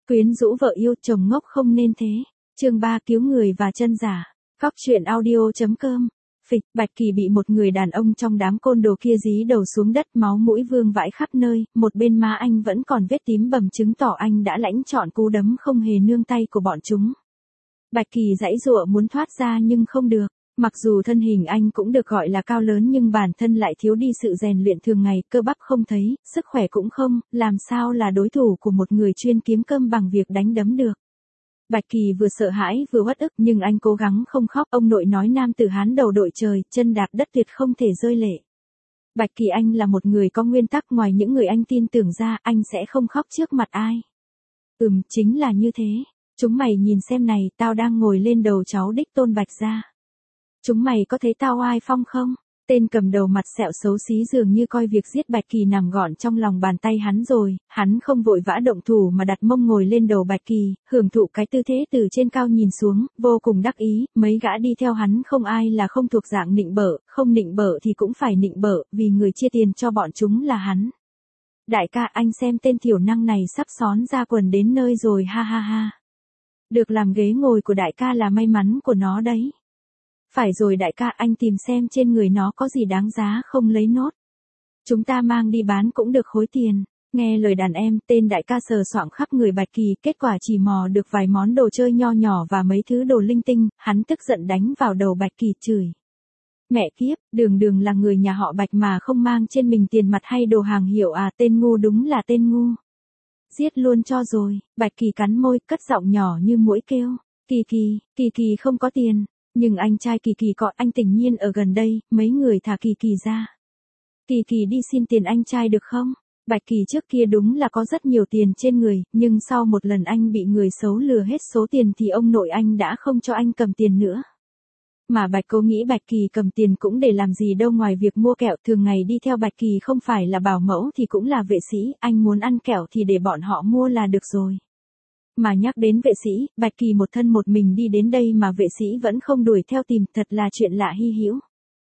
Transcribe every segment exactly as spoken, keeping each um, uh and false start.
Quyến rũ vợ yêu, chồng ngốc không nên thế. Chương ba cứu người và chân giả. Cóc truyện audio chấm com. Phịch, Bạch Kỳ bị một người đàn ông trong đám côn đồ kia dí đầu xuống đất, máu mũi vương vãi khắp nơi, một bên má anh vẫn còn vết tím bầm chứng tỏ anh đã lãnh trọn cú đấm không hề nương tay của bọn chúng. Bạch Kỳ giãy giụa muốn thoát ra nhưng không được. Mặc dù thân hình anh cũng được gọi là cao lớn nhưng bản thân lại thiếu đi sự rèn luyện thường ngày, cơ bắp không thấy, sức khỏe cũng không, làm sao là đối thủ của một người chuyên kiếm cơm bằng việc đánh đấm được. Bạch Kỳ vừa sợ hãi vừa uất ức nhưng anh cố gắng không khóc. Ông nội nói nam tử Hán đầu đội trời, chân đạp đất tuyệt không thể rơi lệ. Bạch Kỳ anh là một người có nguyên tắc, ngoài những người anh tin tưởng ra, anh sẽ không khóc trước mặt ai. Ừm, chính là như thế. Chúng mày nhìn xem này, tao đang ngồi lên đầu cháu đích tôn Bạch gia. Chúng mày có thấy tao oai phong không? Tên cầm đầu mặt sẹo xấu xí dường như coi việc giết Bạch Kỳ nằm gọn trong lòng bàn tay hắn rồi, hắn không vội vã động thủ mà đặt mông ngồi lên đầu Bạch Kỳ, hưởng thụ cái tư thế từ trên cao nhìn xuống, vô cùng đắc ý. Mấy gã đi theo hắn không ai là không thuộc dạng nịnh bợ, không nịnh bợ thì cũng phải nịnh bợ, vì người chia tiền cho bọn chúng là hắn. Đại ca, anh xem tên thiểu năng này sắp xón ra quần đến nơi rồi, ha ha ha. Được làm ghế ngồi của đại ca là may mắn của nó đấy. Phải rồi đại ca, anh tìm xem trên người nó có gì đáng giá không lấy nốt. Chúng ta mang đi bán cũng được khối tiền. Nghe lời đàn em, tên đại ca sờ soạng khắp người Bạch Kỳ, kết quả chỉ mò được vài món đồ chơi nho nhỏ và mấy thứ đồ linh tinh, hắn tức giận đánh vào đầu Bạch Kỳ chửi. Mẹ kiếp, đường đường là người nhà họ Bạch mà không mang trên mình tiền mặt hay đồ hàng hiệu à, tên ngu đúng là tên ngu. Giết luôn cho rồi. Bạch Kỳ cắn môi, cất giọng nhỏ như muỗi kêu. Kỳ Kỳ, Kỳ Kỳ không có tiền. Nhưng anh trai Kỳ Kỳ có, anh Tình Nhiên ở gần đây, mấy người thả Kỳ Kỳ ra. Kỳ Kỳ đi xin tiền anh trai được không? Bạch Kỳ trước kia đúng là có rất nhiều tiền trên người, nhưng sau một lần anh bị người xấu lừa hết số tiền thì ông nội anh đã không cho anh cầm tiền nữa. Mà Bạch Cô nghĩ Bạch Kỳ cầm tiền cũng để làm gì đâu ngoài việc mua kẹo, thường ngày đi theo Bạch Kỳ không phải là bảo mẫu thì cũng là vệ sĩ, anh muốn ăn kẹo thì để bọn họ mua là được rồi. Mà nhắc đến vệ sĩ, Bạch Kỳ một thân một mình đi đến đây mà vệ sĩ vẫn không đuổi theo tìm, thật là chuyện lạ hy hữu.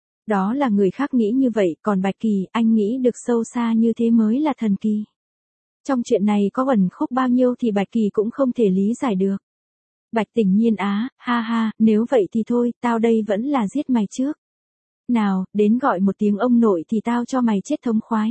Đó là người khác nghĩ như vậy, còn Bạch Kỳ, anh nghĩ được sâu xa như thế mới là thần kỳ. Trong chuyện này có ẩn khúc bao nhiêu thì Bạch Kỳ cũng không thể lý giải được. Bạch Tình Nhiên á, ha ha, nếu vậy thì thôi, tao đây vẫn là giết mày trước. Nào, đến gọi một tiếng ông nội thì tao cho mày chết thống khoái.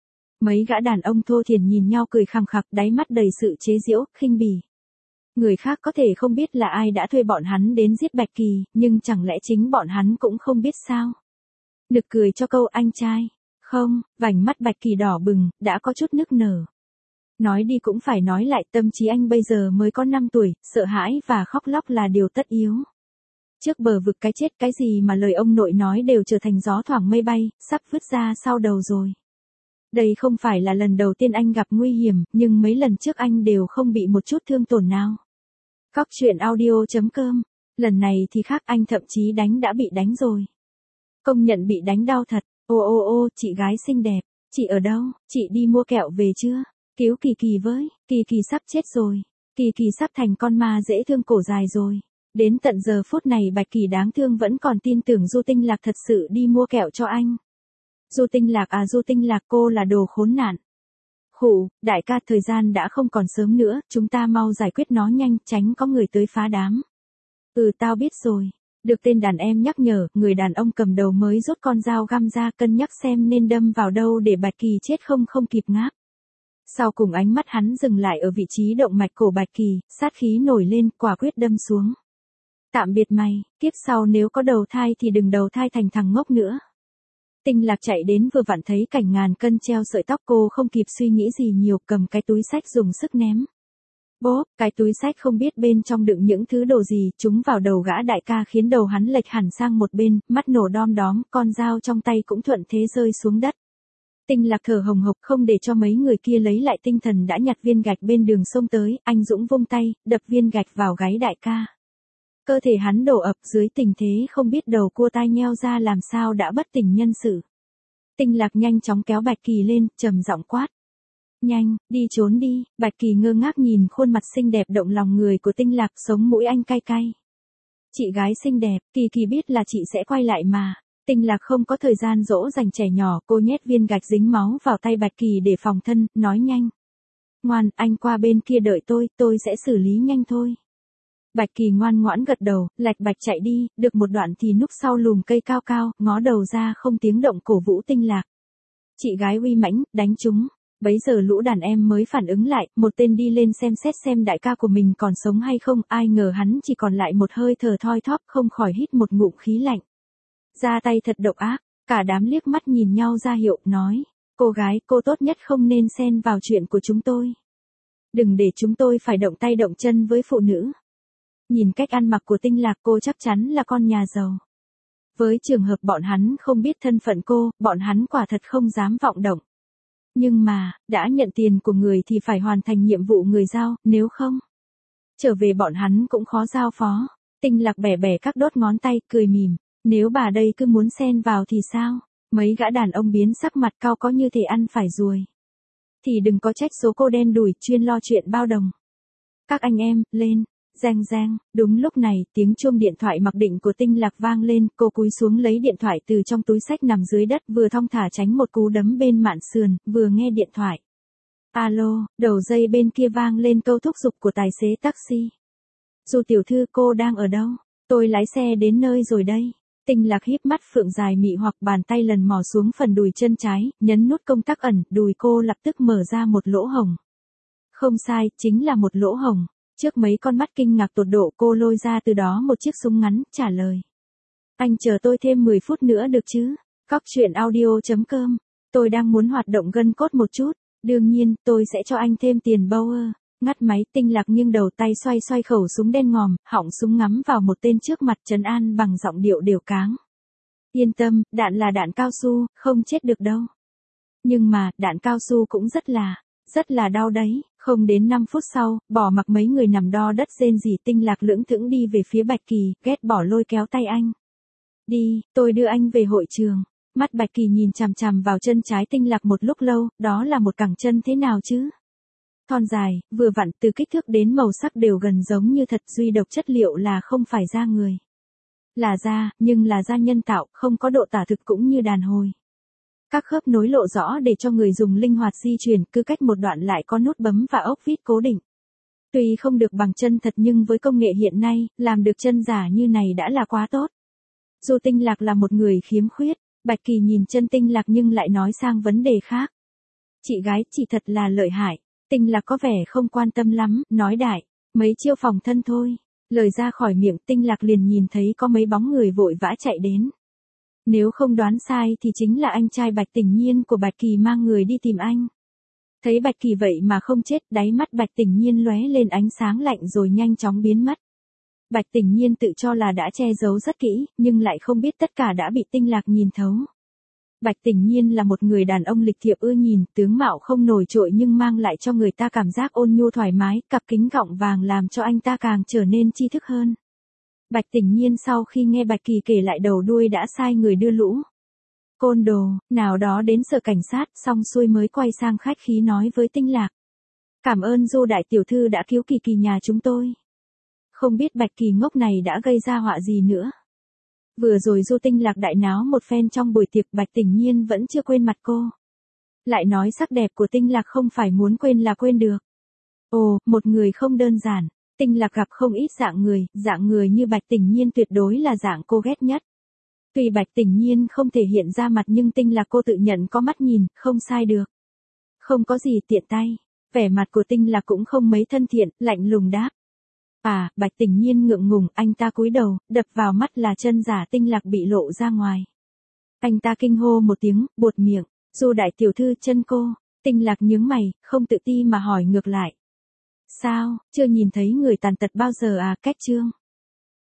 Mấy gã đàn ông thô thiển nhìn nhau cười khằng khặc, đáy mắt đầy sự chế giễu, khinh bỉ. Người khác có thể không biết là ai đã thuê bọn hắn đến giết Bạch Kỳ, nhưng chẳng lẽ chính bọn hắn cũng không biết sao? Nực cười cho câu anh trai. Không, vành mắt Bạch Kỳ đỏ bừng, đã có chút nức nở. Nói đi cũng phải nói lại, tâm trí anh bây giờ mới có năm tuổi, sợ hãi và khóc lóc là điều tất yếu. Trước bờ vực cái chết, cái gì mà lời ông nội nói đều trở thành gió thoảng mây bay, sắp vứt ra sau đầu rồi. Đây không phải là lần đầu tiên anh gặp nguy hiểm, nhưng mấy lần trước anh đều không bị một chút thương tổn nào. Cóc truyện audio chấm com. Lần này thì khác, anh thậm chí đánh đã bị đánh rồi. Công nhận bị đánh đau thật. Ô ô ô, chị gái xinh đẹp. Chị ở đâu? Chị đi mua kẹo về chưa? Cứu Kỳ Kỳ với. Kỳ Kỳ sắp chết rồi. Kỳ Kỳ sắp thành con ma dễ thương cổ dài rồi. Đến tận giờ phút này Bạch Kỳ đáng thương vẫn còn tin tưởng Du Tinh Lạc thật sự đi mua kẹo cho anh. Du Tinh Lạc à, Du Tinh Lạc, cô là đồ khốn nạn. Khụ, đại ca, thời gian đã không còn sớm nữa, chúng ta mau giải quyết nó nhanh, tránh có người tới phá đám. Ừ, tao biết rồi. Được tên đàn em nhắc nhở, người đàn ông cầm đầu mới rút con dao găm ra, cân nhắc xem nên đâm vào đâu để Bạch Kỳ chết không không kịp ngáp. Sau cùng ánh mắt hắn dừng lại ở vị trí động mạch cổ Bạch Kỳ, sát khí nổi lên, quả quyết đâm xuống. Tạm biệt mày, kiếp sau nếu có đầu thai thì đừng đầu thai thành thằng ngốc nữa. Tinh Lạc chạy đến vừa vặn thấy cảnh ngàn cân treo sợi tóc, cô không kịp suy nghĩ gì nhiều, cầm cái túi xách dùng sức ném. Bốp, cái túi xách không biết bên trong đựng những thứ đồ gì, trúng vào đầu gã đại ca khiến đầu hắn lệch hẳn sang một bên, mắt nổ đom đóm, con dao trong tay cũng thuận thế rơi xuống đất. Tinh Lạc thở hồng hộc, không để cho mấy người kia lấy lại tinh thần đã nhặt viên gạch bên đường sông tới, anh dũng vung tay, đập viên gạch vào gáy đại ca. Cơ thể hắn đổ ập, dưới tình thế không biết đầu cua tai nheo ra làm sao đã bất tỉnh nhân sự. Tinh Lạc nhanh chóng kéo Bạch Kỳ lên, trầm giọng quát. Nhanh, đi trốn đi. Bạch Kỳ ngơ ngác nhìn khuôn mặt xinh đẹp động lòng người của Tinh Lạc, sống mũi anh cay cay. Chị gái xinh đẹp, Kỳ Kỳ biết là chị sẽ quay lại mà. Tinh Lạc không có thời gian dỗ dành trẻ nhỏ, cô nhét viên gạch dính máu vào tay Bạch Kỳ để phòng thân, nói nhanh. Ngoan, anh qua bên kia đợi tôi, tôi sẽ xử lý nhanh thôi. Bạch Kỳ ngoan ngoãn gật đầu, lạch bạch chạy đi, được một đoạn thì núp sau lùm cây cao cao, ngó đầu ra không tiếng động cổ vũ Tinh Lạc. Chị gái uy mãnh, đánh chúng. Bấy giờ lũ đàn em mới phản ứng lại, một tên đi lên xem xét xem đại ca của mình còn sống hay không, ai ngờ hắn chỉ còn lại một hơi thở thoi thóp, không khỏi hít một ngụm khí lạnh. Ra tay thật độc ác, cả đám liếc mắt nhìn nhau ra hiệu, nói, cô gái, cô tốt nhất không nên xen vào chuyện của chúng tôi. Đừng để chúng tôi phải động tay động chân với phụ nữ. Nhìn cách ăn mặc của Tinh Lạc cô chắc chắn là con nhà giàu. Với trường hợp bọn hắn không biết thân phận cô, bọn hắn quả thật không dám vọng động. Nhưng mà, đã nhận tiền của người thì phải hoàn thành nhiệm vụ người giao, nếu không, trở về bọn hắn cũng khó giao phó. Tinh Lạc bẻ bẻ các đốt ngón tay, cười mỉm, nếu bà đây cứ muốn xen vào thì sao? Mấy gã đàn ông biến sắc mặt cau có như thể ăn phải ruồi. Thì đừng có trách số cô đen đủi chuyên lo chuyện bao đồng. Các anh em, lên. Reng reng, đúng lúc này, tiếng chuông điện thoại mặc định của Tinh Lạc vang lên, cô cúi xuống lấy điện thoại từ trong túi xách nằm dưới đất, vừa thong thả tránh một cú đấm bên mạn sườn, vừa nghe điện thoại. Alo, đầu dây bên kia vang lên câu thúc giục của tài xế taxi. Du tiểu thư, cô đang ở đâu? Tôi lái xe đến nơi rồi đây. Tinh Lạc híp mắt phượng dài mị hoặc bàn tay lần mò xuống phần đùi chân trái, nhấn nút công tắc ẩn, đùi cô lập tức mở ra một lỗ hồng. Không sai, chính là một lỗ hồng. Trước mấy con mắt kinh ngạc tột độ cô lôi ra từ đó một chiếc súng ngắn, trả lời. Anh chờ tôi thêm mười phút nữa được chứ? Cóc truyện audio chấm com. Tôi đang muốn hoạt động gân cốt một chút. Đương nhiên, tôi sẽ cho anh thêm tiền Bauer. Ngắt máy, Tinh Lạc nghiêng đầu tay xoay xoay khẩu súng đen ngòm, họng súng ngắm vào một tên trước mặt trấn an bằng giọng điệu đều cáng. Yên tâm, đạn là đạn cao su, không chết được đâu. Nhưng mà, đạn cao su cũng rất là, rất là đau đấy. Không đến năm phút sau, bỏ mặc mấy người nằm đo đất rên rỉ, Tinh Lạc lưỡng thững đi về phía Bạch Kỳ, ghét bỏ lôi kéo tay anh. Đi, tôi đưa anh về hội trường. Mắt Bạch Kỳ nhìn chằm chằm vào chân trái Tinh Lạc một lúc lâu, đó là một cẳng chân thế nào chứ? Thon dài, vừa vặn, từ kích thước đến màu sắc đều gần giống như thật, duy độc chất liệu là không phải da người. Là da, nhưng là da nhân tạo, không có độ tả thực cũng như đàn hồi. Các khớp nối lộ rõ để cho người dùng linh hoạt di chuyển, cứ cách một đoạn lại có nút bấm và ốc vít cố định. Tuy không được bằng chân thật nhưng với công nghệ hiện nay, làm được chân giả như này đã là quá tốt. Dù Tinh Lạc là một người khiếm khuyết, Bạch Kỳ nhìn chân Tinh Lạc nhưng lại nói sang vấn đề khác. Chị gái, chị thật là lợi hại. Tinh Lạc có vẻ không quan tâm lắm, nói đại, mấy chiêu phòng thân thôi. Lời ra khỏi miệng, Tinh Lạc liền nhìn thấy có mấy bóng người vội vã chạy đến. Nếu không đoán sai thì chính là anh trai Bạch Tình Nhiên của Bạch Kỳ mang người đi tìm anh. Thấy Bạch Kỳ vậy mà không chết, đáy mắt Bạch Tình Nhiên lóe lên ánh sáng lạnh rồi nhanh chóng biến mất. Bạch Tình Nhiên tự cho là đã che giấu rất kỹ, nhưng lại không biết tất cả đã bị Tinh Lạc nhìn thấu. Bạch Tình Nhiên là một người đàn ông lịch thiệp ưa nhìn, tướng mạo không nổi trội nhưng mang lại cho người ta cảm giác ôn nhu thoải mái, cặp kính gọng vàng làm cho anh ta càng trở nên tri thức hơn. Bạch Tình Nhiên sau khi nghe Bạch Kỳ kể lại đầu đuôi đã sai người đưa lũ côn đồ nào đó đến sở cảnh sát, xong xuôi mới quay sang khách khí nói với Tinh Lạc. Cảm ơn Du đại tiểu thư đã cứu Kỳ Kỳ nhà chúng tôi. Không biết Bạch Kỳ ngốc này đã gây ra họa gì nữa. Vừa rồi Du Tinh Lạc đại náo một phen trong buổi tiệc, Bạch Tình Nhiên vẫn chưa quên mặt cô. Lại nói sắc đẹp của Tinh Lạc không phải muốn quên là quên được. Ồ, một người không đơn giản. Tinh Lạc gặp không ít dạng người, dạng người như Bạch Tình Nhiên tuyệt đối là dạng cô ghét nhất. Tuy Bạch Tình Nhiên không thể hiện ra mặt nhưng Tinh Lạc cô tự nhận có mắt nhìn, không sai được. Không có gì tiện tay. Vẻ mặt của Tinh Lạc cũng không mấy thân thiện, lạnh lùng đáp. À, Bạch Tình Nhiên ngượng ngùng, anh ta cúi đầu, đập vào mắt là chân giả Tinh Lạc bị lộ ra ngoài. Anh ta kinh hô một tiếng, buột miệng, Du đại tiểu thư chân cô. Tinh Lạc nhướng mày, không tự ti mà hỏi ngược lại. Sao, chưa nhìn thấy người tàn tật bao giờ à? Cách chương.